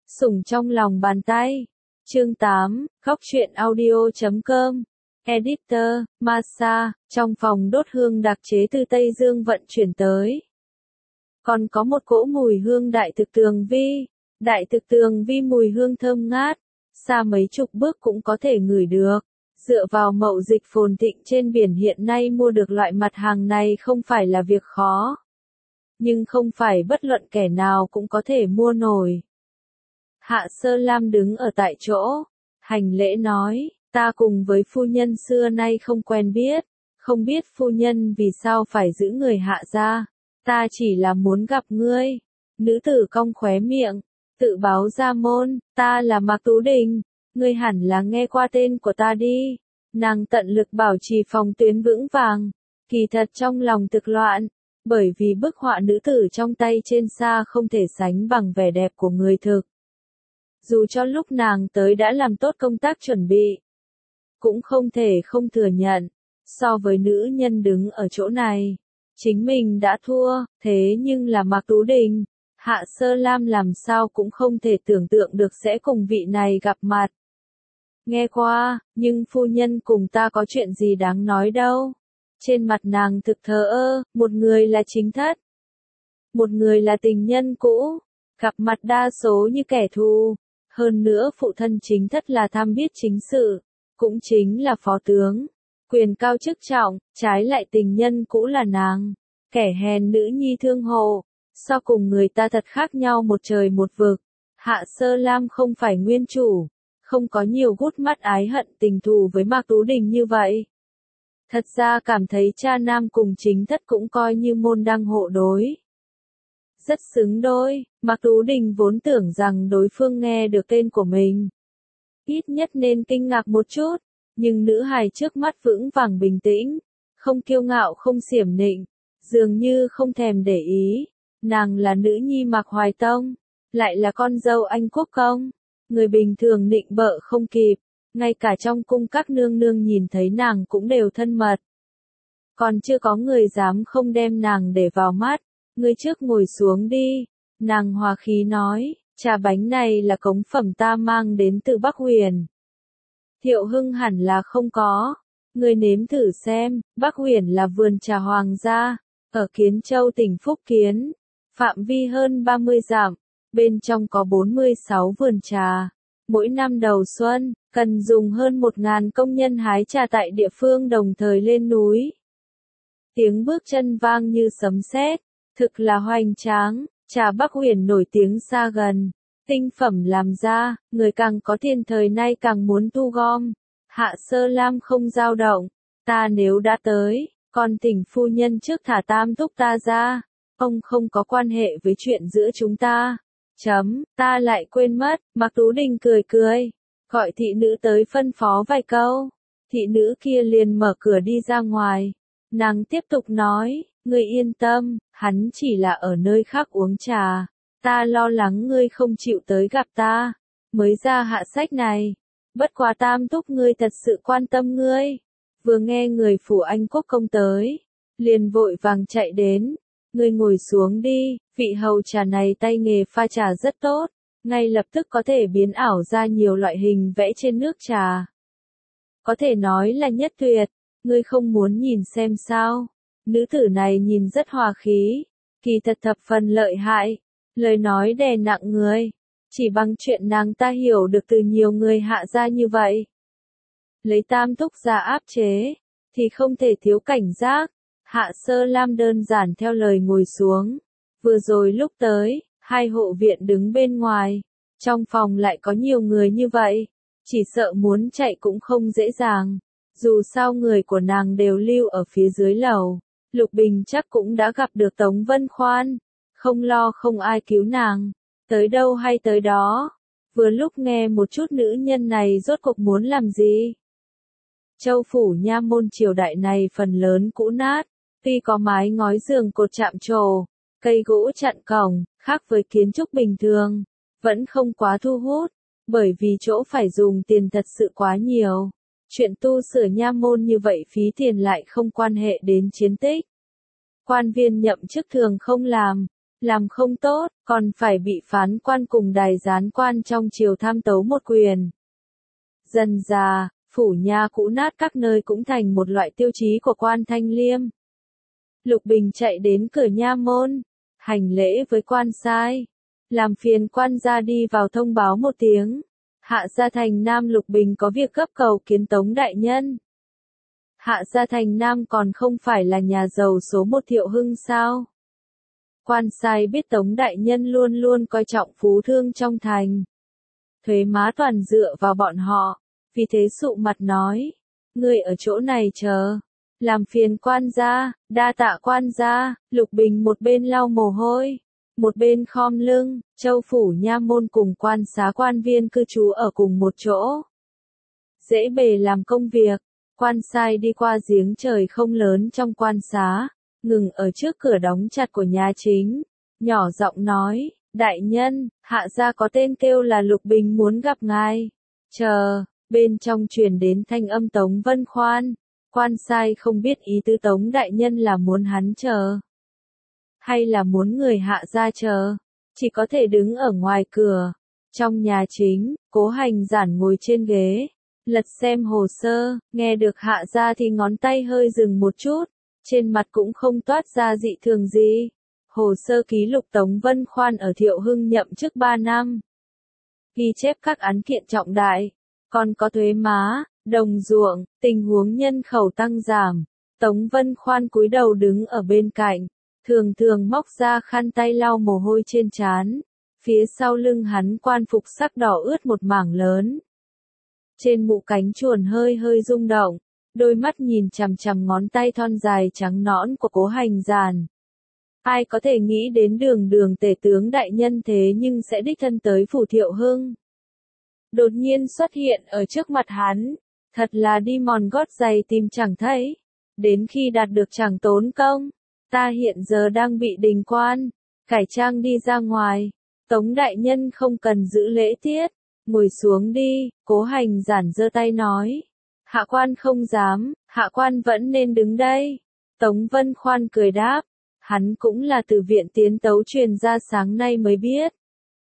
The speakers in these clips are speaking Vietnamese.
Sủng trong lòng bàn tay. Chương 8, Góc truyện audio.com. Editor, Masa, trong phòng đốt hương đặc chế từ Tây Dương vận chuyển tới. Còn có một cỗ mùi hương đại thực tường vi. Đại thực tường vi mùi hương thơm ngát, xa mấy chục bước cũng có thể ngửi được. Dựa vào mậu dịch phồn thịnh trên biển hiện nay mua được loại mặt hàng này không phải là việc khó. Nhưng không phải bất luận kẻ nào cũng có thể mua nổi. Hạ Sơ Lam đứng ở tại chỗ, hành lễ nói, ta cùng với phu nhân xưa nay không quen biết, không biết phu nhân vì sao phải giữ người Hạ ra, ta chỉ là muốn gặp ngươi. Nữ tử cong khóe miệng, tự báo ra môn, ta là Mạc Tú Đình, ngươi hẳn là nghe qua tên của ta đi. Nàng tận lực bảo trì phòng tuyến vững vàng, kỳ thật trong lòng thực loạn, bởi vì bức họa nữ tử trong tay trên xa không thể sánh bằng vẻ đẹp của người thực. Dù cho lúc nàng tới đã làm tốt công tác chuẩn bị, cũng không thể không thừa nhận, so với nữ nhân đứng ở chỗ này, chính mình đã thua, thế nhưng là Mạc Tú Đình, Hạ Sơ Lam làm sao cũng không thể tưởng tượng được sẽ cùng vị này gặp mặt. Nghe qua, nhưng phu nhân cùng ta có chuyện gì đáng nói đâu. Trên mặt nàng thực thờ ơ, một người là chính thất, một người là tình nhân cũ, gặp mặt đa số như kẻ thù. Hơn nữa phụ thân chính thất là tham biết chính sự, cũng chính là phó tướng, quyền cao chức trọng, trái lại tình nhân cũ là nàng, kẻ hèn nữ nhi thương hộ, so cùng người ta thật khác nhau một trời một vực. Hạ Sơ Lam không phải nguyên chủ, không có nhiều gút mắt ái hận tình thù với Mạc Tú Đình như vậy. Thật ra cảm thấy cha nam cùng chính thất cũng coi như môn đăng hộ đối. Rất xứng đôi, Mạc Tú Đình vốn tưởng rằng đối phương nghe được tên của mình. Ít nhất nên kinh ngạc một chút, nhưng nữ hài trước mắt vững vàng bình tĩnh, không kiêu ngạo không xiểm nịnh, dường như không thèm để ý. Nàng là nữ nhi Mạc Hoài Tông, lại là con dâu Anh Quốc Công. Người bình thường nịnh bợ không kịp, ngay cả trong cung các nương nương nhìn thấy nàng cũng đều thân mật. Còn chưa có người dám không đem nàng để vào mắt. Ngươi trước ngồi xuống đi, nàng hòa khí nói, trà bánh này là cống phẩm ta mang đến từ Bắc Huyền. Thiệu Hưng hẳn là không có, ngươi nếm thử xem. Bắc Huyền là vườn trà hoàng gia, ở Kiến Châu tỉnh Phúc Kiến, phạm vi hơn 30 dặm, bên trong có 46 vườn trà. Mỗi năm đầu xuân, cần dùng hơn 1.000 công nhân hái trà tại địa phương đồng thời lên núi. Tiếng bước chân vang như sấm sét. Thực là hoành tráng, trà Bắc Huyền nổi tiếng xa gần, tinh phẩm làm ra, người càng có tiền thời nay càng muốn thu gom. Hạ Sơ Lam không dao động, ta nếu đã tới, còn thỉnh phu nhân trước thả tam thúc ta ra, ông không có quan hệ với chuyện giữa chúng ta. Ta lại quên mất, Mạc Tú Đình cười cười, gọi thị nữ tới phân phó vài câu, thị nữ kia liền mở cửa đi ra ngoài, nàng tiếp tục nói. Ngươi yên tâm, hắn chỉ là ở nơi khác uống trà, ta lo lắng ngươi không chịu tới gặp ta, mới ra hạ sách này. Bất quá tam thúc ngươi thật sự quan tâm ngươi. Vừa nghe người phủ Anh Quốc Công tới, liền vội vàng chạy đến. Ngươi ngồi xuống đi, vị hầu trà này tay nghề pha trà rất tốt, ngay lập tức có thể biến ảo ra nhiều loại hình vẽ trên nước trà. Có thể nói là nhất tuyệt, ngươi không muốn nhìn xem sao? Nữ tử này nhìn rất hòa khí, kỳ thật thập phần lợi hại, lời nói đè nặng người, chỉ bằng chuyện nàng ta hiểu được từ nhiều người Hạ ra như vậy. Lấy tam thúc ra áp chế, thì không thể thiếu cảnh giác. Hạ Sơ Lam đơn giản theo lời ngồi xuống. Vừa rồi lúc tới, hai hộ viện đứng bên ngoài, trong phòng lại có nhiều người như vậy, chỉ sợ muốn chạy cũng không dễ dàng. Dù sao người của nàng đều lưu ở phía dưới lầu. Lục Bình chắc cũng đã gặp được Tống Vân Khoan, không lo không ai cứu nàng, tới đâu hay tới đó. Vừa lúc nghe một chút nữ nhân này rốt cuộc muốn làm gì. Châu phủ nha môn triều đại này phần lớn cũ nát, tuy có mái ngói giường cột chạm trổ, cây gỗ chặn cổng, khác với kiến trúc bình thường, vẫn không quá thu hút, bởi vì chỗ phải dùng tiền thật sự quá nhiều. Chuyện tu sửa nha môn như vậy phí tiền lại không quan hệ đến chiến tích. Quan viên nhậm chức thường không làm, làm không tốt, còn phải bị phán quan cùng đài gián quan trong triều tham tấu một quyền. Dần dà, phủ nhà cũ nát các nơi cũng thành một loại tiêu chí của quan Thanh Liêm. Lục Bình chạy đến cửa nha môn, hành lễ với quan sai, làm phiền quan gia đi vào thông báo một tiếng. Hạ gia thành Nam Lục Bình có việc gấp cầu kiến Tống đại nhân. Hạ gia thành Nam còn không phải là nhà giàu số một Thiệu Hưng sao? Quan sai biết Tống đại nhân luôn luôn coi trọng phú thương trong thành. Thuế má toàn dựa vào bọn họ, vì thế sụ mặt nói, người ở chỗ này chờ, làm phiền quan gia, đa tạ quan gia. Lục Bình một bên lau mồ hôi, một bên khom lưng. Châu phủ nha môn cùng quan xá quan viên cư trú ở cùng một chỗ, dễ bề làm công việc. Quan sai đi qua giếng trời không lớn trong quan xá, ngừng ở trước cửa đóng chặt của nhà chính, nhỏ giọng nói, đại nhân, hạ gia có tên kêu là Lục Bình muốn gặp ngài. Chờ, bên trong truyền đến thanh âm Tống Vân Khoan. Quan sai không biết ý tứ Tống đại nhân là muốn hắn chờ, hay là muốn người hạ gia chờ, chỉ có thể đứng ở ngoài cửa. Trong nhà chính, Cố Hành Giản ngồi trên ghế, lật xem hồ sơ, nghe được hạ gia thì ngón tay hơi dừng một chút, trên mặt cũng không toát ra dị thường gì. Hồ sơ ký lục Tống Vân Khoan ở Thiệu Hưng nhậm chức 3 năm. Ghi chép các án kiện trọng đại, còn có thuế má, đồng ruộng, tình huống nhân khẩu tăng giảm. Tống Vân Khoan cúi đầu đứng ở bên cạnh, thường thường móc ra khăn tay lau mồ hôi trên trán. Phía sau lưng hắn quan phục sắc đỏ ướt một mảng lớn. Trên mũ cánh chuồn hơi hơi rung động, đôi mắt nhìn chằm chằm ngón tay thon dài trắng nõn của Cố Hành Giản. Ai có thể nghĩ đến đường tể tướng đại nhân thế nhưng sẽ đích thân tới phủ Thiệu Hưng. Đột nhiên xuất hiện ở trước mặt hắn, thật là đi mòn gót giày tìm chẳng thấy, đến khi đạt được chẳng tốn công. Ta hiện giờ đang bị đình quan, cải trang đi ra ngoài, Tống đại nhân không cần giữ lễ tiết, ngồi xuống đi. Cố Hành Giản giơ tay nói, hạ quan không dám, hạ quan vẫn nên đứng đây. Tống Vân Khoan cười đáp, hắn cũng là từ viện tiến tấu truyền ra sáng nay mới biết.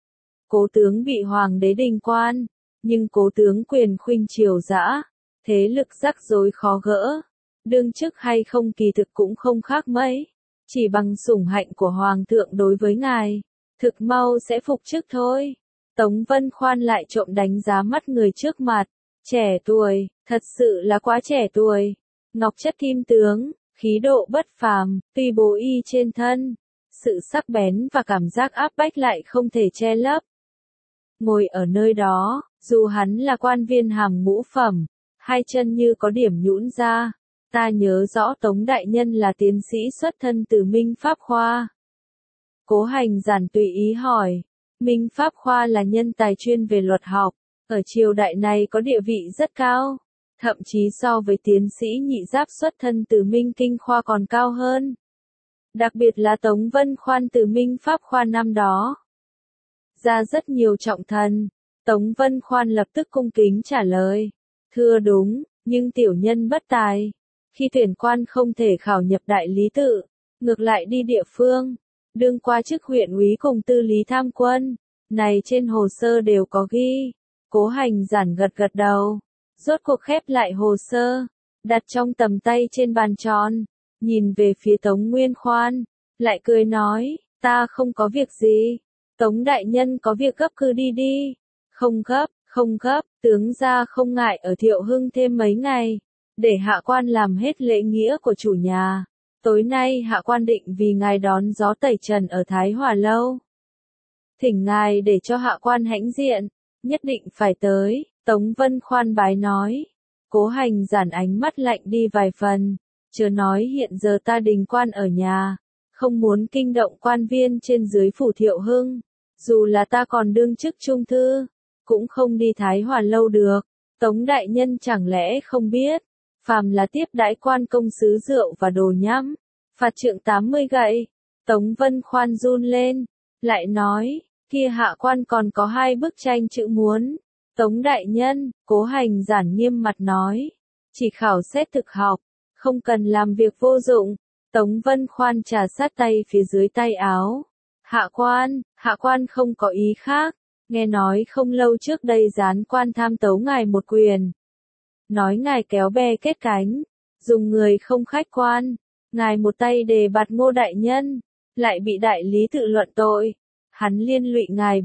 Cố tướng bị hoàng đế đình quan, nhưng cố tướng quyền khuynh triều dã, thế lực rắc rối khó gỡ, đương chức hay không kỳ thực cũng không khác mấy, chỉ bằng sủng hạnh của hoàng thượng đối với ngài, thực mau sẽ phục chức thôi. Tống Vân Khoan lại trộm đánh giá mắt người trước mặt, trẻ tuổi, thật sự là quá trẻ tuổi, ngọc chất kim tướng, khí độ bất phàm, tuy bố y trên thân, sự sắc bén và cảm giác áp bách lại không thể che lấp. Ngồi ở nơi đó, dù hắn là quan viên hàm ngũ phẩm, hai chân như có điểm nhũn ra. Ta nhớ rõ Tống đại nhân là tiến sĩ xuất thân từ Minh Pháp Khoa. Cố Hành Giản tùy ý hỏi, Minh Pháp Khoa là nhân tài chuyên về luật học, ở triều đại này có địa vị rất cao, thậm chí so với tiến sĩ nhị giáp xuất thân từ Minh Kinh Khoa còn cao hơn. Đặc biệt là Tống Vân Khoan từ Minh Pháp Khoa năm đó ra rất nhiều trọng thần. Tống Vân Khoan lập tức cung kính trả lời, thưa đúng, nhưng tiểu nhân bất tài, khi tuyển quan không thể khảo nhập đại lý tự, ngược lại đi địa phương, đương qua chức huyện úy cùng tư lý tham quân, này trên hồ sơ đều có ghi. Cố Hành Giản gật gật đầu, rốt cuộc khép lại hồ sơ, đặt trong tầm tay trên bàn tròn, nhìn về phía Tống Nguyên Khoan, lại cười nói, ta không có việc gì, Tống đại nhân có việc gấp cứ đi đi. Không gấp, tướng gia không ngại ở Thiệu Hưng thêm mấy ngày, để hạ quan làm hết lễ nghĩa của chủ nhà. Tối nay hạ quan định vì ngài đón gió tẩy trần ở Thái Hòa Lâu. Thỉnh ngài để cho hạ quan hãnh diện, nhất định phải tới. Tống Vân Khoan bái nói. Cố Hành Giản ánh mắt lạnh đi vài phần, chớ nói hiện giờ ta đình quan ở nhà, không muốn kinh động quan viên trên dưới phủ Thiệu Hưng, dù là ta còn đương chức trung thư, cũng không đi Thái Hòa Lâu được. Tống đại nhân chẳng lẽ không biết, phàm là tiếp đãi quan công sứ rượu và đồ nhắm, phạt trượng 80 gậy. Tống Vân Khoan run lên, lại nói, kia hạ quan còn có 2 bức tranh chữ muốn. Tống đại nhân, Cố Hành Giản nghiêm mặt nói, chỉ khảo xét thực học, không cần làm việc vô dụng. Tống Vân Khoan trà sát tay phía dưới tay áo, Hạ quan không có ý khác, nghe nói không lâu trước đây gián quan tham tấu ngài một quyền. Nói ngài kéo bè kết cánh, dùng người không khách quan, ngài một tay đề bạt Ngô đại nhân, lại bị đại lý tự luận tội. Hắn liên lụy ngài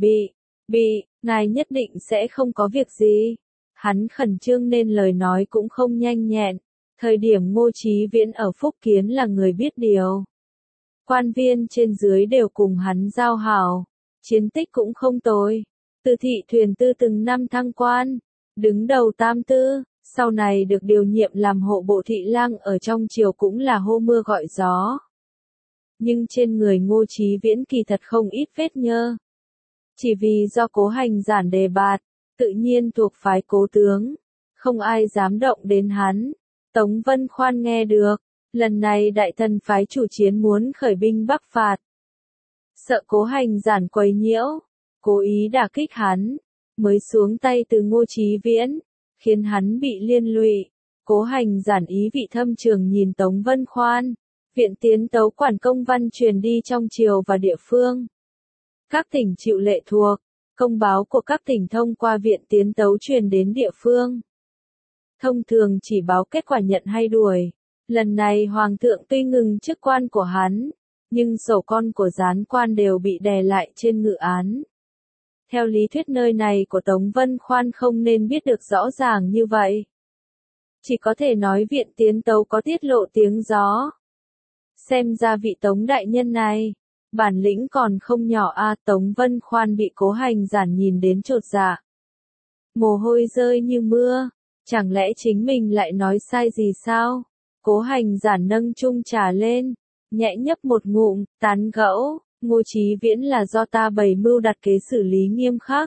ngài nhất định sẽ không có việc gì. Hắn khẩn trương nên lời nói cũng không nhanh nhẹn. Thời điểm Ngô Chí Viễn ở Phúc Kiến là người biết điều. Quan viên trên dưới đều cùng hắn giao hảo. Chiến tích cũng không tồi. Từ thị thuyền tư từng năm thăng quan. Đứng đầu tam tư. Sau này được điều nhiệm làm hộ bộ thị lang ở trong triều cũng là hô mưa gọi gió. Nhưng trên người Ngô Chí Viễn kỳ thật không ít vết nhơ. Chỉ vì do Cố Hành giản đề bạt, tự nhiên thuộc phái Cố tướng, không ai dám động đến hắn. Tống Vân Khoan nghe được, lần này đại thần phái chủ chiến muốn khởi binh bắc phạt. Sợ Cố Hành giản quấy nhiễu, cố ý đả kích hắn, mới xuống tay từ Ngô Chí Viễn, khiến hắn bị liên lụy. Cố Hành giản ý vị thâm trường nhìn Tống Vân Khoan, viện tiến tấu quản công văn truyền đi trong triều và địa phương. Các tỉnh chịu lệ thuộc, công báo của các tỉnh thông qua viện tiến tấu truyền đến địa phương. Thông thường chỉ báo kết quả nhận hay đuổi. Lần này Hoàng thượng tuy ngừng chức quan của hắn, nhưng sổ con của gián quan đều bị đè lại trên ngự án. Theo lý thuyết nơi này của Tống Vân Khoan không nên biết được rõ ràng như vậy. Chỉ có thể nói viện tiến tấu có tiết lộ tiếng gió. Xem ra vị Tống đại nhân này, bản lĩnh còn không nhỏ a. Tống Vân Khoan bị Cố Hành giản nhìn đến chột dạ. Mồ hôi rơi như mưa, chẳng lẽ chính mình lại nói sai gì sao? Cố Hành giản nâng chung trà lên, nhẹ nhấp một ngụm, tán gẫu, Ngô Chí Viễn là do ta bày mưu đặt kế xử lý nghiêm khắc.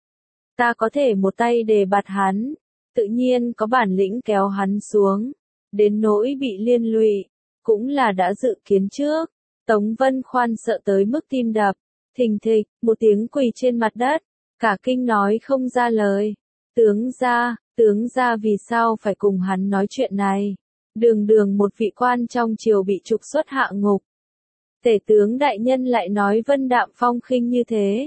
Ta có thể một tay đề bạt hắn, tự nhiên có bản lĩnh kéo hắn xuống, đến nỗi bị liên lụy, cũng là đã dự kiến trước. Tống Vân Khoan sợ tới mức tim đập, thình thịch, một tiếng quỳ trên mặt đất, cả kinh nói không ra lời. Tướng gia vì sao phải cùng hắn nói chuyện này? Đường đường một vị quan trong triều bị trục xuất hạ ngục. Tể tướng đại nhân lại nói vân đạm phong khinh như thế.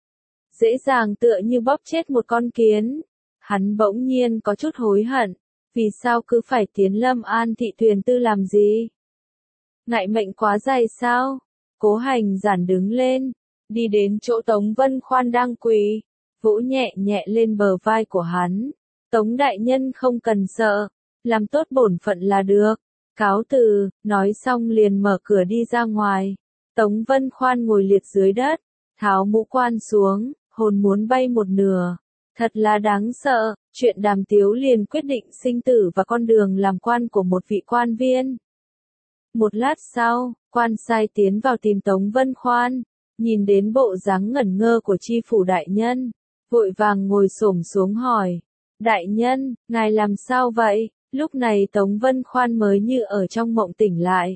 Dễ dàng tựa như bóp chết một con kiến. Hắn bỗng nhiên có chút hối hận, vì sao cứ phải tiến Lâm An thị thuyền tư làm gì? Ngại mệnh quá dày sao? Cố Hành giản đứng lên, đi đến chỗ Tống Vân Khoan đang quỳ, vỗ nhẹ nhẹ lên bờ vai của hắn. Tống đại nhân không cần sợ, làm tốt bổn phận là được. Cáo từ, nói xong liền mở cửa đi ra ngoài. Tống Vân Khoan ngồi liệt dưới đất, tháo mũ quan xuống, hồn muốn bay một nửa. Thật là đáng sợ, chuyện Đàm Tiếu liền quyết định sinh tử và con đường làm quan của một vị quan viên. Một lát sau, quan sai tiến vào tìm Tống Vân Khoan, nhìn đến bộ dáng ngẩn ngơ của tri phủ đại nhân, vội vàng ngồi xổm xuống hỏi. Đại nhân, ngài làm sao vậy? Lúc này Tống Vân Khoan mới như ở trong mộng tỉnh lại.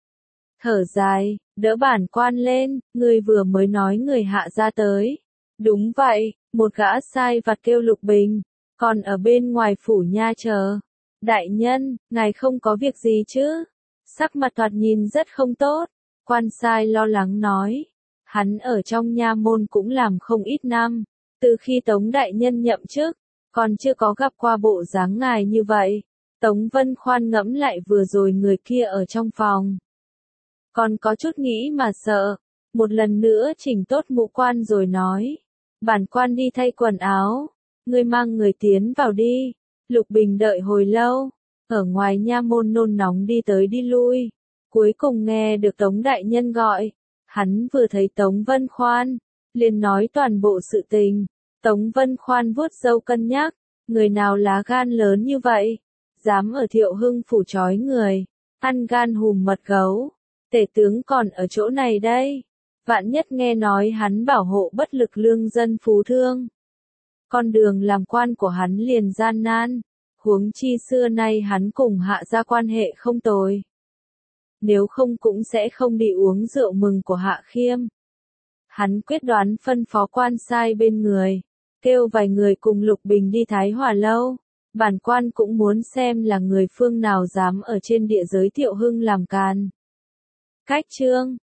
Thở dài, đỡ bản quan lên, người vừa mới nói người hạ ra tới. Đúng vậy, một gã sai vặt kêu Lục Bình, còn ở bên ngoài phủ nha chờ. Đại nhân, ngài không có việc gì chứ? Sắc mặt thoạt nhìn rất không tốt, quan sai lo lắng nói. Hắn ở trong nha môn cũng làm không ít năm, từ khi Tống đại nhân nhậm chức, còn chưa có gặp qua bộ dáng ngài như vậy. Tống Vân Khoan ngẫm lại vừa rồi người kia ở trong phòng. Còn có chút nghĩ mà sợ, một lần nữa chỉnh tốt mũ quan rồi nói. Bản quan đi thay quần áo, ngươi mang người tiến vào đi. Lục Bình đợi hồi lâu, ở ngoài nha môn nôn nóng đi tới đi lui. Cuối cùng nghe được Tống đại nhân gọi, hắn vừa thấy Tống Vân Khoan, liền nói toàn bộ sự tình. Tống Vân Khoan vuốt râu cân nhắc, người nào lá gan lớn như vậy, dám ở Thiệu Hưng phủ trói người, ăn gan hùm mật gấu. Tể tướng còn ở chỗ này đây. Vạn nhất nghe nói hắn bảo hộ bất lực lương dân phú thương. Con đường làm quan của hắn liền gian nan, huống chi xưa nay hắn cùng hạ gia quan hệ không tồi. Nếu không cũng sẽ không đi uống rượu mừng của Hạ Khiêm. Hắn quyết đoán phân phó quan sai bên người, kêu vài người cùng Lục Bình đi Thái Hòa lâu. Bản quan cũng muốn xem là người phương nào dám ở trên địa giới Thiệu Hưng làm càn. Cách chương